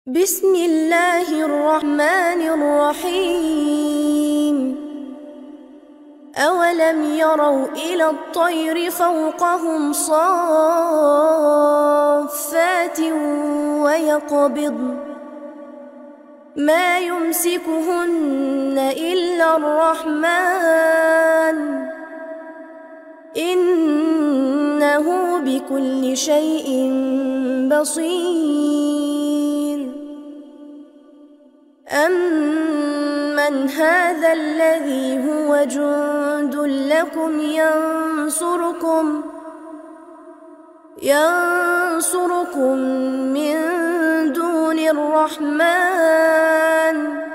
بسم الله الرحمن الرحيم. أولم يروا إلى الطير فوقهم صافات ويقبضن ما يمسكهن إلا الرحمن إنه بكل شيء بصير. أمن هذا الذي هو جند لكم ينصركم من دون الرحمن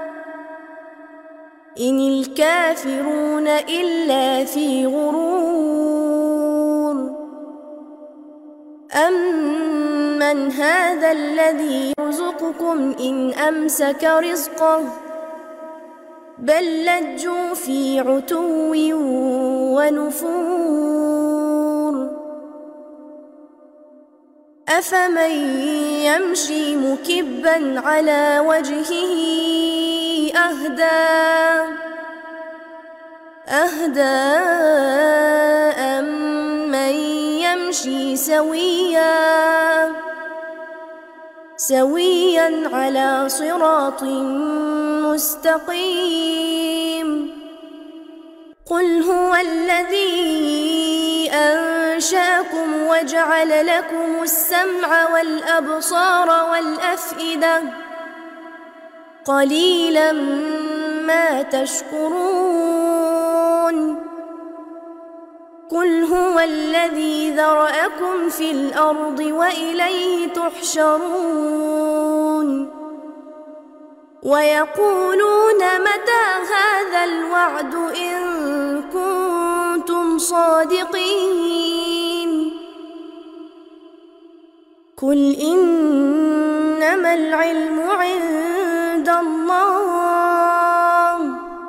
إن الكافرون إلا في غرور. أمن هذا الذي يرزقكم إن أمسك رزقه بل لجوا في عتو ونفور. أفمن يمشي مكبا على وجهه أهدى أمن يمشي سويا على صراط مستقيم. قل هو الذي أنشأكم وجعل لكم السمع والأبصار والأفئدة قليلا ما تشكرون. قل هو الذي ذرأكم في الأرض وإليه تحشرون. ويقولون متى هذا الوعد إن كنتم صادقين. قل إنما العلم عند الله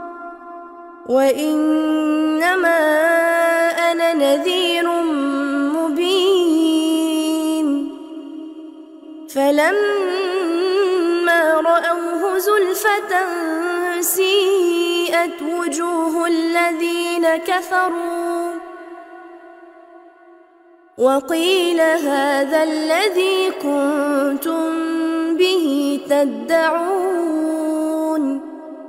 وإنما أنا نذير مبين. فلما رأوه زلفة سيئت وجوه الذين كفروا وقيل هذا الذي كنتم به تدعون.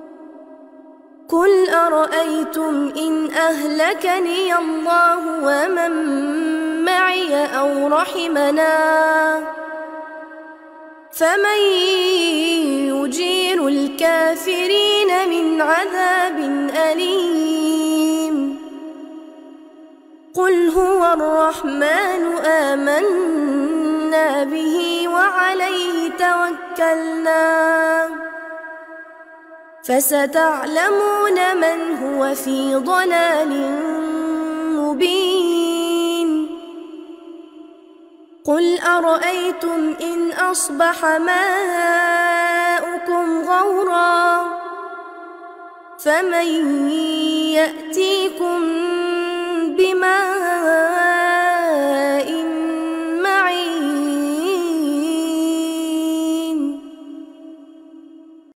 قل أرأيتم إن أهلكني الله ومن معي أو رحمنا فمن يجير الكافرين من عذاب أليم. قل هو الرحمن آمنا به وعليه توكلنا فستعلمون من هو في ضلال مبين. قل أرأيتم إن أصبح ماؤكم غورا فمن يأتيكم بماء